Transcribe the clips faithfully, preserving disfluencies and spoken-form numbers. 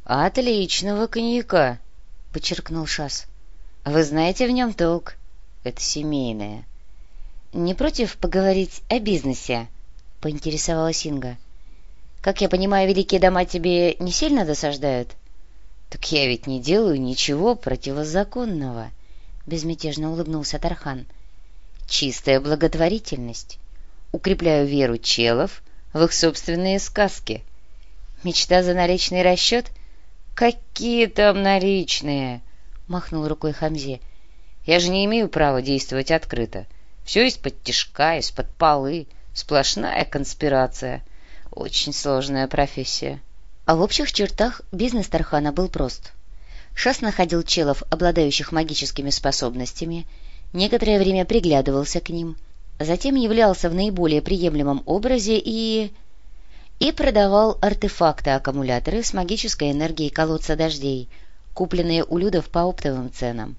«Отличного коньяка», — подчеркнул Шас. «Вы знаете в нем толк. Это семейное». «Не против поговорить о бизнесе?» — поинтересовалась Инга. «Как я понимаю, великие дома тебе не сильно досаждают?» «Так я ведь не делаю ничего противозаконного», — безмятежно улыбнулся Тархан. «Чистая благотворительность. Укрепляю веру челов в их собственные сказки. Мечта за наличный расчет? Какие там наличные?» — махнул рукой Хамзе. «Я же не имею права действовать открыто. Все из-под тишка, из-под полы. Сплошная конспирация. Очень сложная профессия». А в общих чертах бизнес Тархана был прост. Шас находил челов, обладающих магическими способностями, некоторое время приглядывался к ним, затем являлся в наиболее приемлемом образе и... и продавал артефакты-аккумуляторы с магической энергией колодца дождей, купленные у людов по оптовым ценам.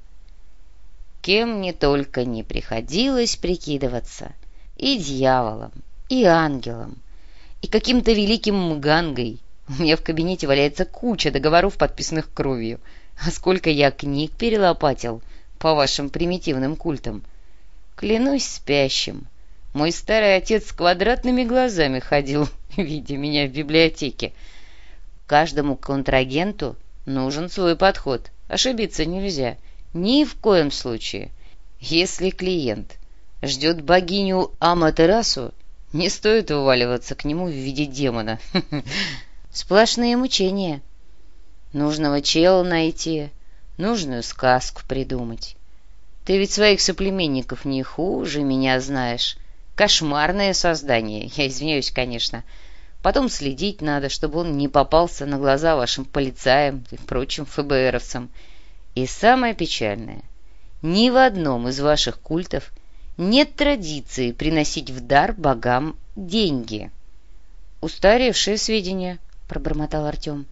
Кем мне только не приходилось прикидываться. И дьяволом, и ангелом, и каким-то великим мгангой. У меня в кабинете валяется куча договоров, подписанных кровью. А сколько я книг перелопатил по вашим примитивным культам. Клянусь спящим, мой старый отец с квадратными глазами ходил, видя меня в библиотеке. Каждому контрагенту нужен свой подход. Ошибиться нельзя. Ни в коем случае. Если клиент ждет богиню Аматерасу, не стоит вываливаться к нему в виде демона. Сплошные мучения. Нужного чела найти, нужную сказку придумать. Ты ведь своих соплеменников не хуже меня знаешь. Кошмарное создание, я извиняюсь, конечно. Потом следить надо, чтобы он не попался на глаза вашим полицаям и прочим ФБРовцам. И самое печальное, ни в одном из ваших культов нет традиции приносить в дар богам деньги. «Устаревшие сведения», — пробормотал Артем.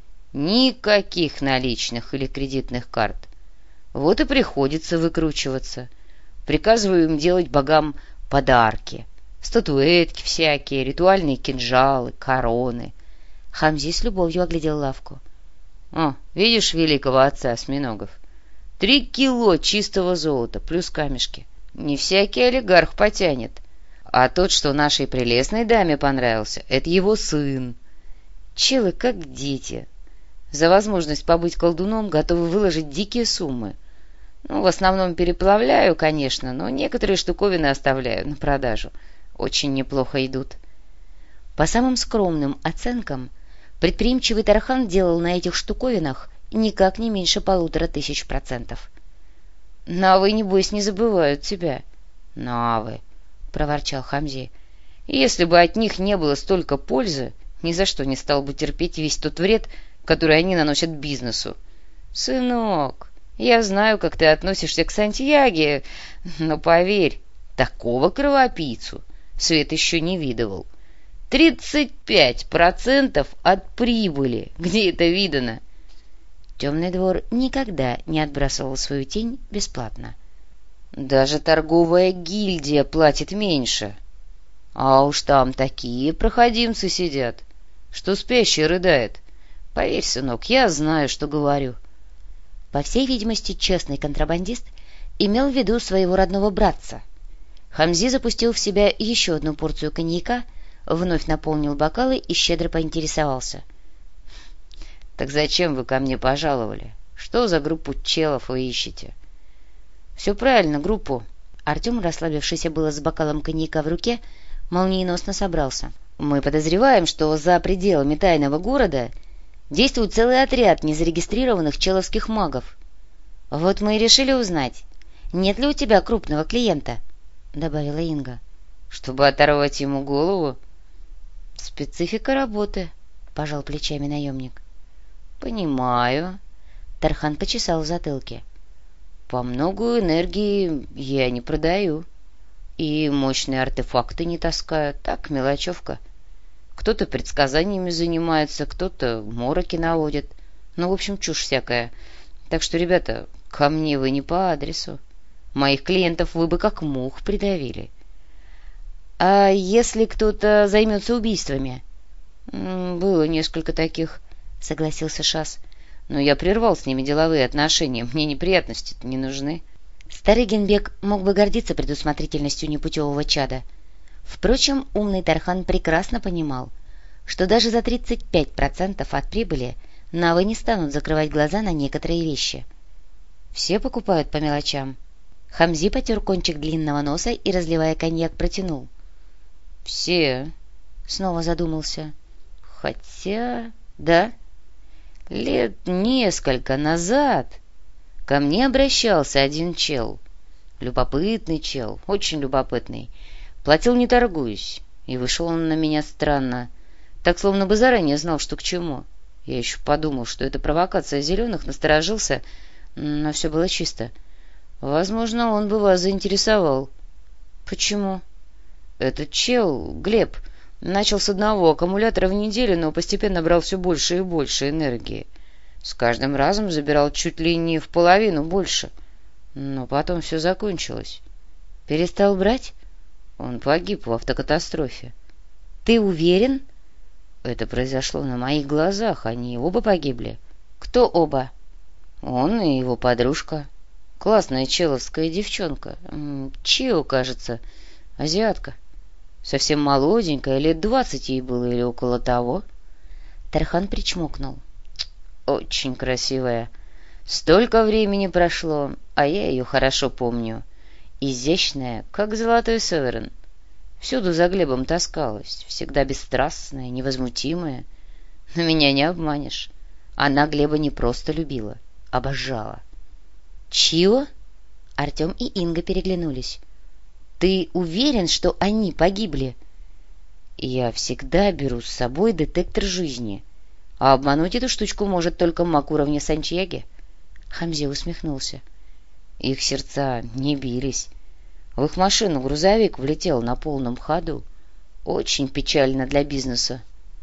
«Никаких наличных или кредитных карт. Вот и приходится выкручиваться. Приказываю им делать богам подарки. Статуэтки всякие, ритуальные кинжалы, короны». Хамзи с любовью оглядел лавку. «О, видишь великого отца осьминогов? Три кило чистого золота плюс камешки. Не всякий олигарх потянет. А тот, что нашей прелестной даме понравился, это его сын. Челы как дети. За возможность побыть колдуном готовы выложить дикие суммы. Ну, в основном переплавляю, конечно, но некоторые штуковины оставляю на продажу. Очень неплохо идут». По самым скромным оценкам, предприимчивый Тархан делал на этих штуковинах никак не меньше полутора тысяч процентов. «Навы, небось, не забывают тебя». «Навы», — проворчал Хамзи. «Если бы от них не было столько пользы, ни за что не стал бы терпеть весь тот вред, который они наносят бизнесу. Сынок, я знаю, как ты относишься к Сантьяге, но поверь, такого кровопийцу свет еще не видывал. Тридцать пять процентов от прибыли. Где это видано?» Темный двор никогда не отбрасывал свою тень бесплатно. «Даже торговая гильдия платит меньше. А уж там такие проходимцы сидят, что спящий рыдает. Поверь, сынок, я знаю, что говорю». По всей видимости, честный контрабандист имел в виду своего родного братца. Хамзи запустил в себя еще одну порцию коньяка, вновь наполнил бокалы и щедро поинтересовался. «Так зачем вы ко мне пожаловали? Что за группу челов вы ищете?» «Все правильно, группу». Артем, расслабившийся было с бокалом коньяка в руке, молниеносно собрался. «Мы подозреваем, что за пределами тайного города действует целый отряд незарегистрированных человских магов. Вот мы и решили узнать, нет ли у тебя крупного клиента», — добавила Инга. «Чтобы оторвать ему голову?» «Специфика работы», — пожал плечами наемник. «Понимаю». Тархан почесал в затылке. «По многу энергии я не продаю. И мощные артефакты не таскаю. Так, мелочевка. Кто-то предсказаниями занимается, кто-то мороки наводит. Ну, в общем, чушь всякая. Так что, ребята, ко мне вы не по адресу. Моих клиентов вы бы как мух придавили». «А если кто-то займется убийствами?» «Было несколько таких», — согласился Шас. «Но я прервал с ними деловые отношения, мне неприятности-то не нужны». Старый Генбек мог бы гордиться предусмотрительностью непутевого чада. Впрочем, умный Тархан прекрасно понимал, что даже за тридцать пять процентов от прибыли навы не станут закрывать глаза на некоторые вещи. Все покупают по мелочам. Хамзи потер кончик длинного носа и, разливая коньяк, протянул. «Все», — снова задумался. «Хотя... да, лет несколько назад ко мне обращался один чел. Любопытный чел, очень любопытный. Платил не торгуюсь, и вышел он на меня странно, так словно бы заранее знал, что к чему. Я еще подумал, что это провокация зеленых, насторожился, но все было чисто. Возможно, он бы вас заинтересовал». «Почему?» «Этот чел, Глеб, начал с одного аккумулятора в неделю, но постепенно брал все больше и больше энергии. С каждым разом забирал чуть ли не в половину больше. Но потом все закончилось». «Перестал брать?» «Он погиб в автокатастрофе». «Ты уверен?» «Это произошло на моих глазах, они оба погибли». «Кто оба?» «Он и его подружка. Классная человская девчонка. Чио, кажется, азиатка. Совсем молоденькая, лет двадцать ей было или около того». Тархан причмокнул. «Очень красивая. Столько времени прошло, а я ее хорошо помню. Изящная, как золотой северн. Всюду за Глебом таскалась, всегда бесстрастная, невозмутимая. Но меня не обманешь. Она Глеба не просто любила, обожала». «Чио?» Артем и Инга переглянулись. «Ты уверен, что они погибли?» «Я всегда беру с собой детектор жизни, а обмануть эту штучку может только маг уровня Санчьяги». Хамзи усмехнулся. «Их сердца не бились. В их машину грузовик влетел на полном ходу. Очень печально для бизнеса».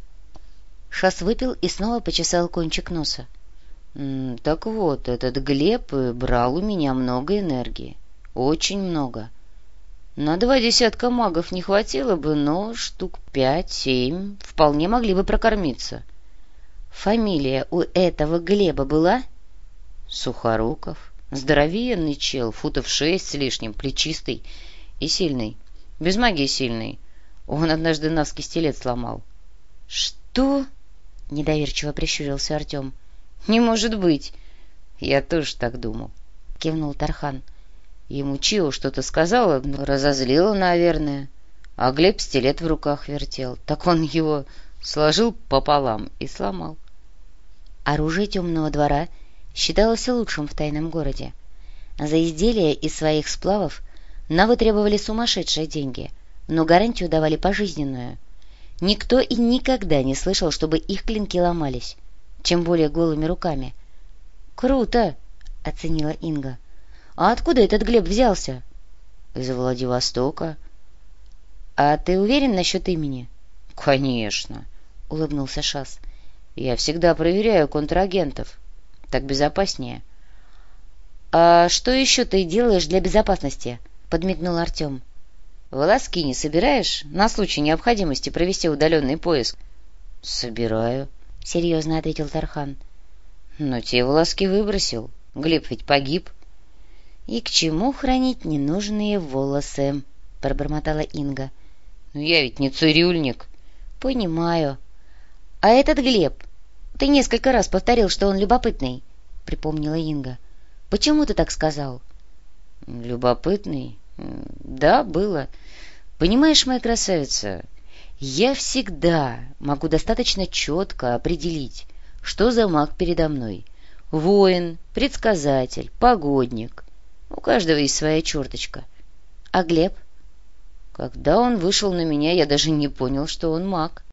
Шас выпил и снова почесал кончик носа. «Так вот, этот Глеб брал у меня много энергии. Очень много. На два десятка магов не хватило бы, но штук пять-семь вполне могли бы прокормиться». «Фамилия у этого Глеба была?» «Сухоруков. Здоровенный чел, футов шесть с лишним, плечистый и сильный. Без магии сильный. Он однажды навский стилет сломал». «Что?» — недоверчиво прищурился Артем. «Не может быть!» «Я тоже так думал», — кивнул Тархан. «Ему Чио что-то сказала, разозлила, наверное. А Глеб стилет в руках вертел. Так он его сложил пополам и сломал». Оружие темного двора считалось лучшим в тайном городе. За изделия из своих сплавов навы требовали сумасшедшие деньги, но гарантию давали пожизненную. Никто и никогда не слышал, чтобы их клинки ломались, тем более голыми руками. «Круто!» — оценила Инга. «А откуда этот Глеб взялся?» «Из Владивостока». «А ты уверен насчет имени?» «Конечно!» — улыбнулся Шас. «Я всегда проверяю контрагентов. Так безопаснее». «А что еще ты делаешь для безопасности?» — подмигнул Артем. «Волоски не собираешь на случай необходимости провести удаленный поиск?» «Собираю», — серьезно ответил Тархан. «Но те волоски выбросил. Глеб ведь погиб». «И к чему хранить ненужные волосы?» — пробормотала Инга. «Ну я ведь не цирюльник». «Понимаю. А этот Глеб? Ты несколько раз повторил, что он любопытный», — припомнила Инга. «Почему ты так сказал?» «Любопытный? Да, было. Понимаешь, моя красавица, я всегда могу достаточно четко определить, что за маг передо мной. Воин, предсказатель, погодник. У каждого есть своя черточка. А Глеб? Когда он вышел на меня, я даже не понял, что он маг».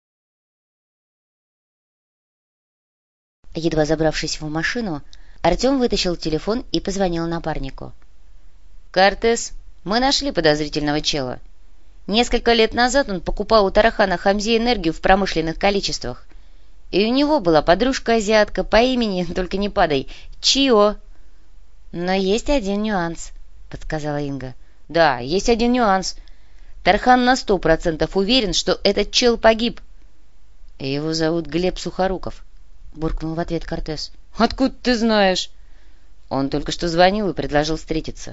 Едва забравшись в машину, Артем вытащил телефон и позвонил напарнику. «Кортес, мы нашли подозрительного чела. Несколько лет назад он покупал у Тарахана Хамзи энергию в промышленных количествах. И у него была подружка-азиатка по имени, только не падай, Чио». «Но есть один нюанс», — подсказала Инга. «Да, есть один нюанс. Тархан на сто процентов уверен, что этот чел погиб». «Его зовут Глеб Сухоруков», — буркнул в ответ Кортес. «Откуда ты знаешь?» «Он только что звонил и предложил встретиться.